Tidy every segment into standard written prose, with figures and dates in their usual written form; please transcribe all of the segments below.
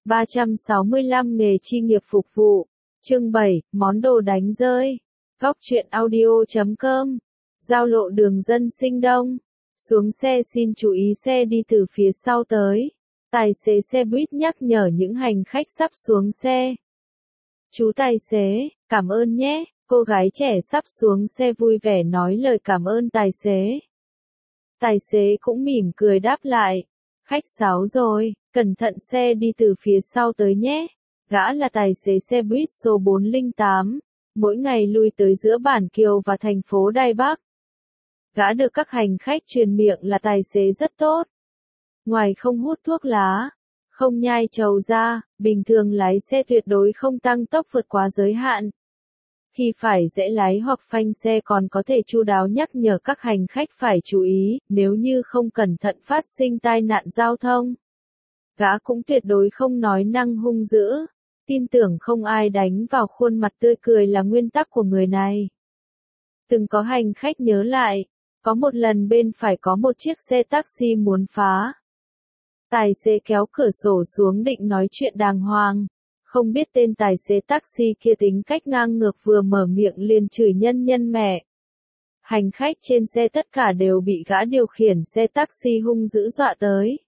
365 nghề chi nghiệp phục vụ. Chương 7, món đồ đánh rơi. Góc truyện audio.com. Giao lộ đường dân sinh đông. Xuống xe xin chú ý xe đi từ phía sau tới. Tài xế xe buýt nhắc nhở những hành khách sắp xuống xe. Chú tài xế, cảm ơn nhé. Cô gái trẻ sắp xuống xe vui vẻ nói lời cảm ơn tài xế. Tài xế cũng mỉm cười đáp lại. Khách sáo rồi, cẩn thận xe đi từ phía sau tới nhé. Gã là tài xế xe buýt số 408, mỗi ngày lui tới giữa Bản Kiều và thành phố Đài Bắc. Gã được các hành khách truyền miệng là tài xế rất tốt. Ngoài không hút thuốc lá, không nhai trầu ra, bình thường lái xe tuyệt đối không tăng tốc vượt quá giới hạn. Khi phải rẽ lái hoặc phanh xe còn có thể chu đáo nhắc nhở các hành khách phải chú ý, nếu như không cẩn thận phát sinh tai nạn giao thông. Gã cũng tuyệt đối không nói năng hung dữ, tin tưởng không ai đánh vào khuôn mặt tươi cười là nguyên tắc của người này. Từng có hành khách nhớ lại, có một lần bên phải có một chiếc xe taxi muốn phá. Tài xế kéo cửa sổ xuống định nói chuyện đàng hoàng. Không biết tên tài xế taxi kia tính cách ngang ngược vừa mở miệng liền chửi nhân mẹ. Hành khách trên xe tất cả đều bị gã điều khiển xe taxi hung dữ dọa tới.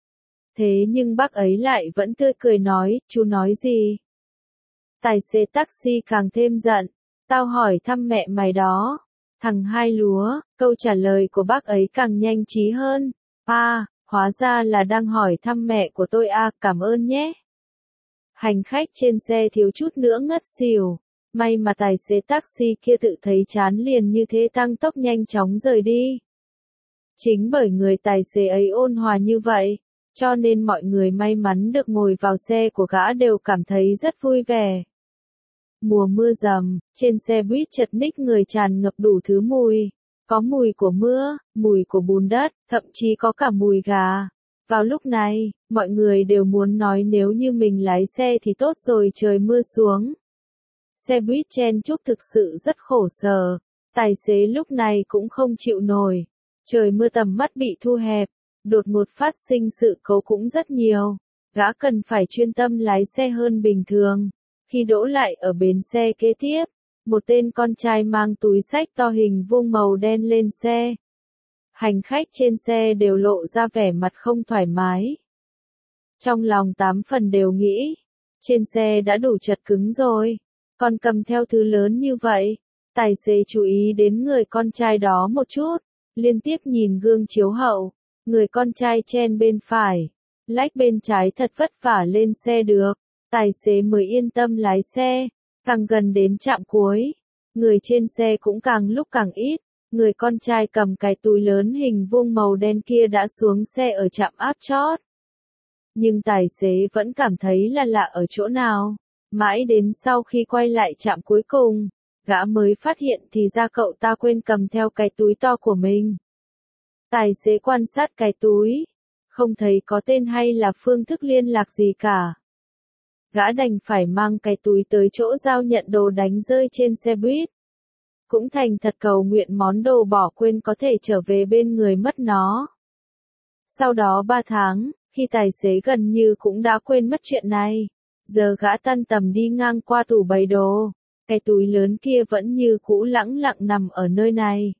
Thế nhưng bác ấy lại vẫn tươi cười nói, chú nói gì? Tài xế taxi càng thêm giận, tao hỏi thăm mẹ mày đó. Thằng hai lúa, câu trả lời của bác ấy càng nhanh trí hơn. Hóa ra là đang hỏi thăm mẹ của tôi cảm ơn nhé. Hành khách trên xe thiếu chút nữa ngất xỉu. May mà tài xế taxi kia tự thấy chán liền như thế tăng tốc nhanh chóng rời đi. Chính bởi người tài xế ấy ôn hòa như vậy, cho nên mọi người may mắn được ngồi vào xe của gã đều cảm thấy rất vui vẻ. Mùa mưa rầm, trên xe buýt chật ních người tràn ngập đủ thứ mùi. Có mùi của mưa, mùi của bùn đất, thậm chí có cả mùi gà. Vào lúc này, mọi người đều muốn nói nếu như mình lái xe thì tốt rồi trời mưa xuống. Xe buýt chen chúc thực sự rất khổ sở. Tài xế lúc này cũng không chịu nổi. Trời mưa tầm mắt bị thu hẹp. Đột ngột phát sinh sự cố cũng rất nhiều. Gã cần phải chuyên tâm lái xe hơn bình thường. Khi đỗ lại ở bến xe kế tiếp, một tên con trai mang túi xách to hình vuông màu đen lên xe. Hành khách trên xe đều lộ ra vẻ mặt không thoải mái. Trong lòng 8 phần đều nghĩ, trên xe đã đủ chật cứng rồi, còn cầm theo thứ lớn như vậy. Tài xế chú ý đến người con trai đó một chút, liên tiếp nhìn gương chiếu hậu, người con trai chen bên phải, lách bên trái thật vất vả lên xe được, tài xế mới yên tâm lái xe. Càng gần đến trạm cuối, người trên xe cũng càng lúc càng ít. Người con trai cầm cái túi lớn hình vuông màu đen kia đã xuống xe ở trạm áp chót. Nhưng tài xế vẫn cảm thấy là lạ ở chỗ nào. Mãi đến sau khi quay lại trạm cuối cùng, gã mới phát hiện thì ra cậu ta quên cầm theo cái túi to của mình. Tài xế quan sát cái túi, không thấy có tên hay là phương thức liên lạc gì cả. Gã đành phải mang cái túi tới chỗ giao nhận đồ đánh rơi trên xe buýt. Cũng thành thật cầu nguyện món đồ bỏ quên có thể trở về bên người mất nó. Sau đó 3 tháng, khi tài xế gần như cũng đã quên mất chuyện này, giờ gã tan tầm đi ngang qua tủ bày đồ, cái túi lớn kia vẫn như cũ lẳng lặng nằm ở nơi này.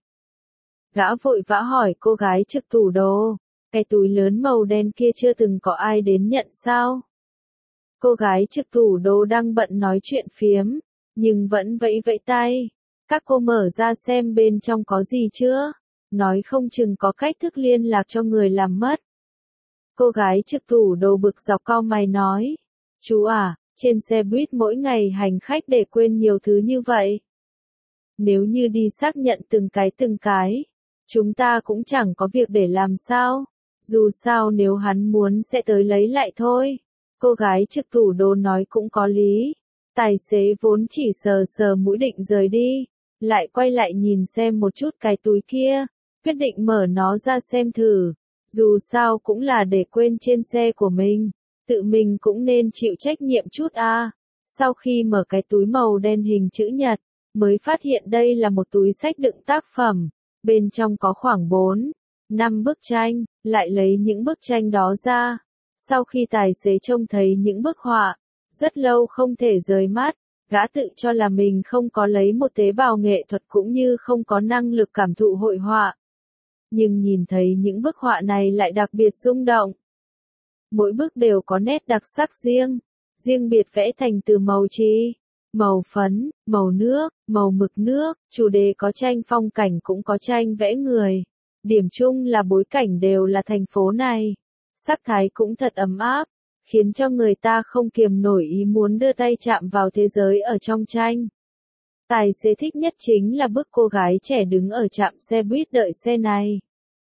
Gã vội vã hỏi cô gái trực tủ đồ, cái túi lớn màu đen kia chưa từng có ai đến nhận sao? Cô gái trực tủ đồ đang bận nói chuyện phiếm, nhưng vẫn vẫy vẫy tay. Các cô mở ra xem bên trong có gì chưa? Nói không chừng có cách thức liên lạc cho người làm mất. Cô gái trực tủ đồ bực dọc cau mày nói. Chú trên xe buýt mỗi ngày hành khách để quên nhiều thứ như vậy. Nếu như đi xác nhận từng cái, chúng ta cũng chẳng có việc để làm sao. Dù sao nếu hắn muốn sẽ tới lấy lại thôi. Cô gái trực tủ đồ nói cũng có lý. Tài xế vốn chỉ sờ mũi định rời đi, lại quay lại nhìn xem một chút cái túi kia, quyết định mở nó ra xem thử. Dù sao cũng là để quên trên xe của mình, tự mình cũng nên chịu trách nhiệm chút Sau khi mở cái túi màu đen hình chữ nhật, mới phát hiện đây là một túi xách đựng tác phẩm, bên trong có khoảng 4, 5 bức tranh, lại lấy những bức tranh đó ra. Sau khi tài xế trông thấy những bức họa, rất lâu không thể rời mắt, gã tự cho là mình không có lấy một tế bào nghệ thuật cũng như không có năng lực cảm thụ hội họa. Nhưng nhìn thấy những bức họa này lại đặc biệt rung động. Mỗi bức đều có nét đặc sắc riêng, riêng biệt vẽ thành từ màu chì, màu phấn, màu nước, màu mực nước, chủ đề có tranh phong cảnh cũng có tranh vẽ người. Điểm chung là bối cảnh đều là thành phố này. Sắc thái cũng thật ấm áp, khiến cho người ta không kiềm nổi ý muốn đưa tay chạm vào thế giới ở trong tranh. Tài xế thích nhất chính là bức cô gái trẻ đứng ở trạm xe buýt đợi xe này.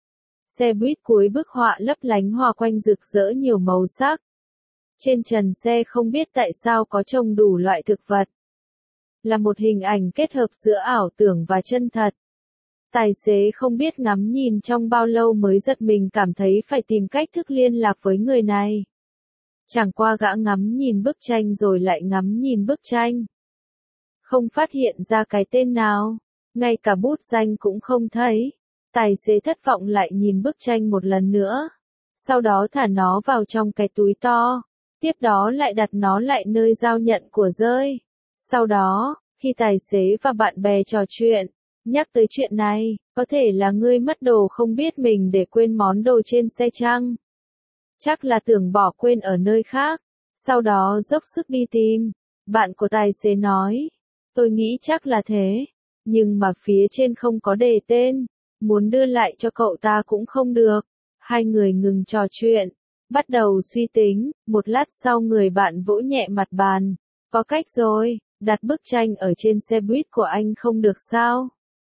Xe buýt cuối bức họa lấp lánh hòa quanh rực rỡ nhiều màu sắc. Trên trần xe không biết tại sao có trồng đủ loại thực vật. Là một hình ảnh kết hợp giữa ảo tưởng và chân thật. Tài xế không biết ngắm nhìn trong bao lâu mới giật mình cảm thấy phải tìm cách thức liên lạc với người này. Chẳng qua gã ngắm nhìn bức tranh rồi lại ngắm nhìn bức tranh. Không phát hiện ra cái tên nào, ngay cả bút danh cũng không thấy. Tài xế thất vọng lại nhìn bức tranh một lần nữa. Sau đó thả nó vào trong cái túi to. Tiếp đó lại đặt nó lại nơi giao nhận của rơi. Sau đó, khi tài xế và bạn bè trò chuyện, nhắc tới chuyện này, có thể là ngươi mất đồ không biết mình để quên món đồ trên xe chăng? Chắc là tưởng bỏ quên ở nơi khác, sau đó dốc sức đi tìm. Bạn của tài xế nói, tôi nghĩ chắc là thế, nhưng mà phía trên không có đề tên, muốn đưa lại cho cậu ta cũng không được. Hai người ngừng trò chuyện, bắt đầu suy tính, một lát sau người bạn vỗ nhẹ mặt bàn, có cách rồi, đặt bức tranh ở trên xe buýt của anh không được sao?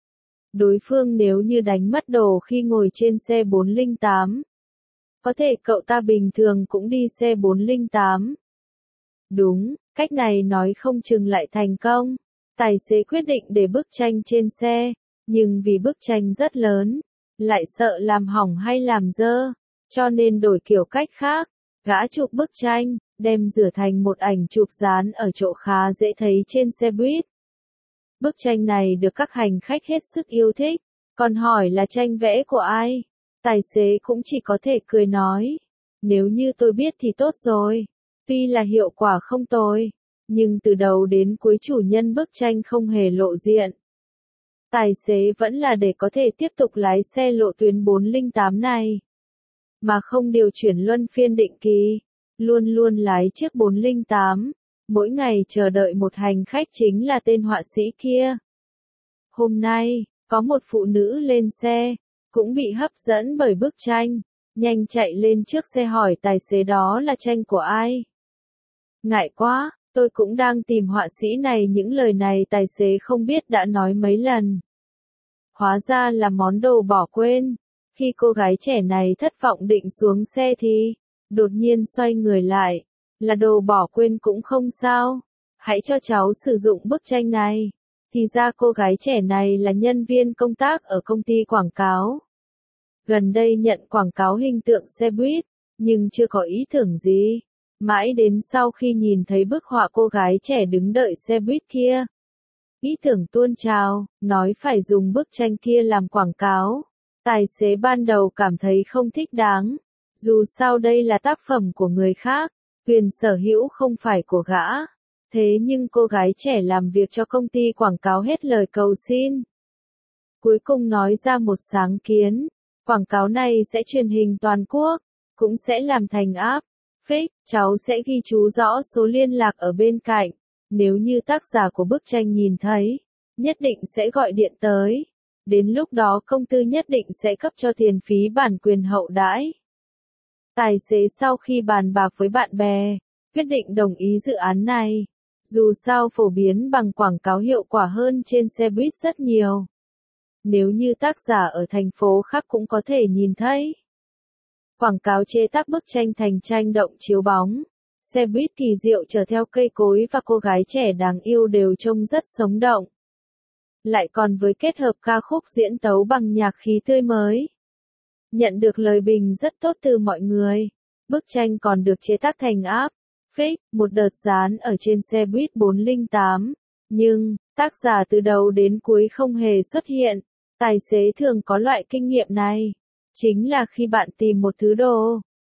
Đối phương nếu như đánh mất đồ khi ngồi trên xe 408. Có thể cậu ta bình thường cũng đi xe 408. Đúng, cách này nói không chừng lại thành công. Tài xế quyết định để bức tranh trên xe, nhưng vì bức tranh rất lớn, lại sợ làm hỏng hay làm dơ, cho nên đổi kiểu cách khác. Gã chụp bức tranh, đem rửa thành một ảnh chụp dán ở chỗ khá dễ thấy trên xe buýt. Bức tranh này được các hành khách hết sức yêu thích, còn hỏi là tranh vẽ của ai? Tài xế cũng chỉ có thể cười nói, nếu như tôi biết thì tốt rồi. Tuy là hiệu quả không tồi, nhưng từ đầu đến cuối chủ nhân bức tranh không hề lộ diện. Tài xế vẫn là để có thể tiếp tục lái xe lộ tuyến 408 này, mà không điều chuyển luân phiên định kỳ, luôn luôn lái chiếc 408. Mỗi ngày chờ đợi một hành khách chính là tên họa sĩ kia. Hôm nay, có một phụ nữ lên xe, cũng bị hấp dẫn bởi bức tranh, nhanh chạy lên trước xe hỏi tài xế đó là tranh của ai. Ngại quá, tôi cũng đang tìm họa sĩ này, những lời này tài xế không biết đã nói mấy lần. Hóa ra là món đồ bỏ quên. Khi cô gái trẻ này thất vọng định xuống xe thì, đột nhiên xoay người lại. Là đồ bỏ quên cũng không sao. Hãy cho cháu sử dụng bức tranh này. Thì ra cô gái trẻ này là nhân viên công tác ở công ty quảng cáo. Gần đây nhận quảng cáo hình tượng xe buýt, nhưng chưa có ý tưởng gì. Mãi đến sau khi nhìn thấy bức họa cô gái trẻ đứng đợi xe buýt kia. Ý tưởng tuôn trào, nói phải dùng bức tranh kia làm quảng cáo. Tài xế ban đầu cảm thấy không thích đáng. Dù sao đây là tác phẩm của người khác, quyền sở hữu không phải của gã. Thế nhưng cô gái trẻ làm việc cho công ty quảng cáo hết lời cầu xin. Cuối cùng nói ra một sáng kiến. Quảng cáo này sẽ truyền hình toàn quốc, cũng sẽ làm thành app. Fake, cháu sẽ ghi chú rõ số liên lạc ở bên cạnh. Nếu như tác giả của bức tranh nhìn thấy, nhất định sẽ gọi điện tới. Đến lúc đó công ty nhất định sẽ cấp cho tiền phí bản quyền hậu đãi. Tài xế sau khi bàn bạc với bạn bè, quyết định đồng ý dự án này. Dù sao phổ biến bằng quảng cáo hiệu quả hơn trên xe buýt rất nhiều. Nếu như tác giả ở thành phố khác cũng có thể nhìn thấy. Quảng cáo chế tác bức tranh thành tranh động chiếu bóng. Xe buýt kỳ diệu chở theo cây cối và cô gái trẻ đáng yêu đều trông rất sống động. Lại còn với kết hợp ca khúc diễn tấu bằng nhạc khí tươi mới. Nhận được lời bình rất tốt từ mọi người. Bức tranh còn được chế tác thành app, fake, một đợt dán ở trên xe buýt 408. Nhưng, tác giả từ đầu đến cuối không hề xuất hiện. Tài xế thường có loại kinh nghiệm này. Chính là khi bạn tìm một thứ đồ,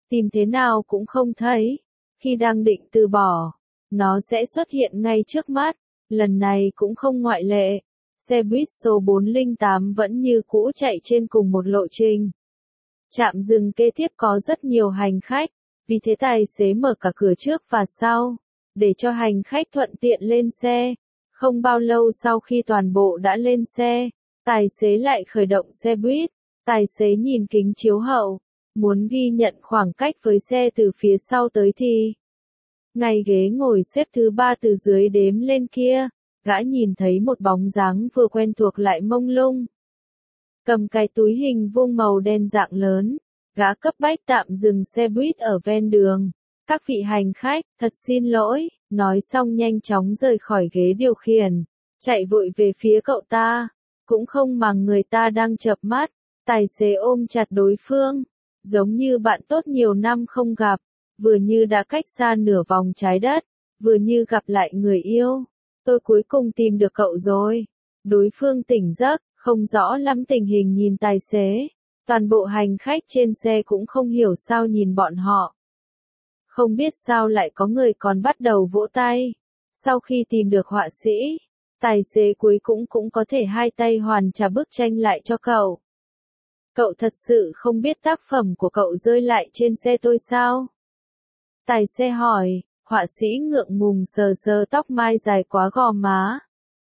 tìm thế nào cũng không thấy. Khi đang định từ bỏ, nó sẽ xuất hiện ngay trước mắt. Lần này cũng không ngoại lệ. Xe buýt số 408 vẫn như cũ chạy trên cùng một lộ trình. Trạm dừng kế tiếp có rất nhiều hành khách, vì thế tài xế mở cả cửa trước và sau, để cho hành khách thuận tiện lên xe. Không bao lâu sau khi toàn bộ đã lên xe, tài xế lại khởi động xe buýt. Tài xế nhìn kính chiếu hậu, muốn ghi nhận khoảng cách với xe từ phía sau tới thì ngay ghế ngồi xếp thứ 3 từ dưới đếm lên kia, gã nhìn thấy một bóng dáng vừa quen thuộc lại mông lung. Cầm cái túi hình vuông màu đen dạng lớn, gã cấp bách tạm dừng xe buýt ở ven đường. Các vị hành khách, thật xin lỗi, nói xong nhanh chóng rời khỏi ghế điều khiển, chạy vội về phía cậu ta, cũng không màng người ta đang chợp mắt. Tài xế ôm chặt đối phương, giống như bạn tốt nhiều năm không gặp, vừa như đã cách xa nửa vòng trái đất, vừa như gặp lại người yêu. Tôi cuối cùng tìm được cậu rồi. Đối phương tỉnh giấc, không rõ lắm tình hình nhìn tài xế. Toàn bộ hành khách trên xe cũng không hiểu sao nhìn bọn họ. Không biết sao lại có người còn bắt đầu vỗ tay. Sau khi tìm được họa sĩ, tài xế cuối cũng có thể hai tay hoàn trả bức tranh lại cho cậu. Cậu thật sự không biết tác phẩm của cậu rơi lại trên xe tôi sao? Tài xế hỏi, họa sĩ ngượng ngùng sờ sờ tóc mai dài quá gò má.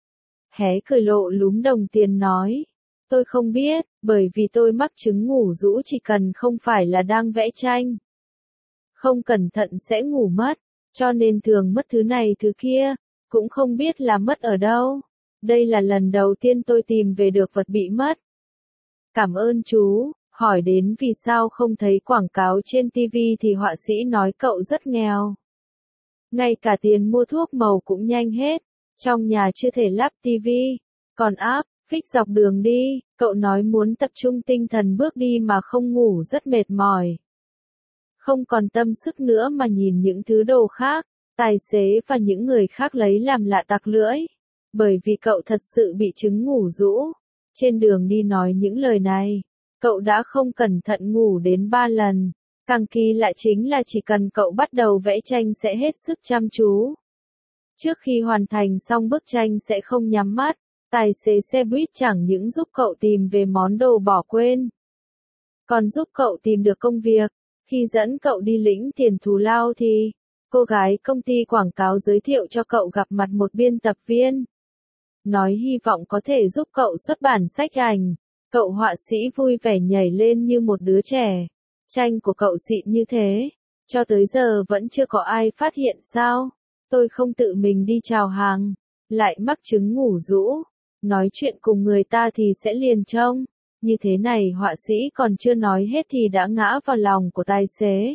Hé cười lộ lúm đồng tiền nói, tôi không biết, bởi vì tôi mắc chứng ngủ rũ chỉ cần không phải là đang vẽ tranh. Không cẩn thận sẽ ngủ mất, cho nên thường mất thứ này thứ kia, cũng không biết là mất ở đâu. Đây là lần đầu tiên tôi tìm về được vật bị mất. Cảm ơn chú, hỏi đến vì sao không thấy quảng cáo trên TV thì họa sĩ nói cậu rất nghèo. Ngay cả tiền mua thuốc màu cũng nhanh hết, trong nhà chưa thể lắp TV, còn áp, fix dọc đường đi, cậu nói muốn tập trung tinh thần bước đi mà không ngủ rất mệt mỏi. Không còn tâm sức nữa mà nhìn những thứ đồ khác, tài xế và những người khác lấy làm lạ tặc lưỡi, bởi vì cậu thật sự bị chứng ngủ rũ. Trên đường đi nói những lời này, cậu đã không cẩn thận ngủ đến 3 lần. Càng kỳ lạ chính là chỉ cần cậu bắt đầu vẽ tranh sẽ hết sức chăm chú. Trước khi hoàn thành xong bức tranh sẽ không nhắm mắt, tài xế xe buýt chẳng những giúp cậu tìm về món đồ bỏ quên, còn giúp cậu tìm được công việc. Khi dẫn cậu đi lĩnh tiền thù lao thì, cô gái công ty quảng cáo giới thiệu cho cậu gặp mặt một biên tập viên. Nói hy vọng có thể giúp cậu xuất bản sách ảnh. Cậu họa sĩ vui vẻ nhảy lên như một đứa trẻ. Tranh của cậu xịn như thế, cho tới giờ vẫn chưa có ai phát hiện sao? Tôi không tự mình đi chào hàng, lại mắc chứng ngủ rũ. Nói chuyện cùng người ta thì sẽ liền trông. Như thế này họa sĩ còn chưa nói hết thì đã ngã vào lòng của tài xế.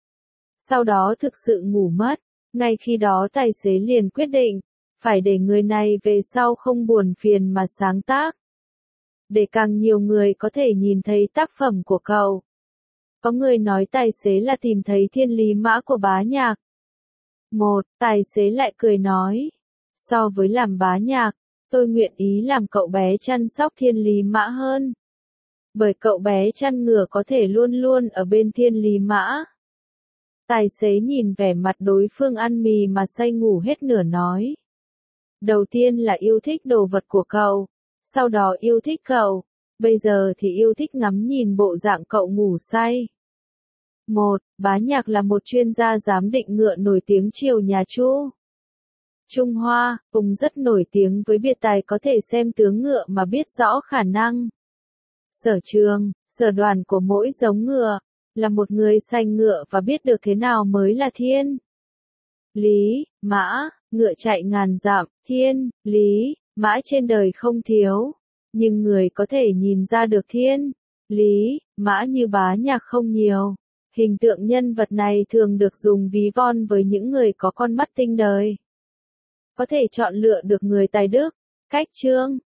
Sau đó thực sự ngủ mất. Ngay khi đó tài xế liền quyết định, phải để người này về sau không buồn phiền mà sáng tác. Để càng nhiều người có thể nhìn thấy tác phẩm của cậu. Có người nói tài xế là tìm thấy thiên lý mã của Bá Nhạc. Tài xế lại cười nói. So với làm Bá Nhạc, tôi nguyện ý làm cậu bé chăm sóc thiên lý mã hơn. Bởi cậu bé chăn ngựa có thể luôn luôn ở bên thiên lý mã. Tài xế nhìn vẻ mặt đối phương ăn mì mà say ngủ hết nửa nói. Đầu tiên là yêu thích đồ vật của cậu, sau đó yêu thích cậu, bây giờ thì yêu thích ngắm nhìn bộ dạng cậu ngủ say. Bá Nhạc là một chuyên gia giám định ngựa nổi tiếng triều nhà Chu Trung Hoa, cùng rất nổi tiếng với biệt tài có thể xem tướng ngựa mà biết rõ khả năng. Sở trường, sở đoàn của mỗi giống ngựa, là một người sành ngựa và biết được thế nào mới là thiên lý mã. Ngựa chạy ngàn dặm, thiên lý mã trên đời không thiếu, nhưng người có thể nhìn ra được thiên lý mã như Bá Nhạc không nhiều. Hình tượng nhân vật này thường được dùng ví von với những người có con mắt tinh đời, có thể chọn lựa được người tài đức, cách chương,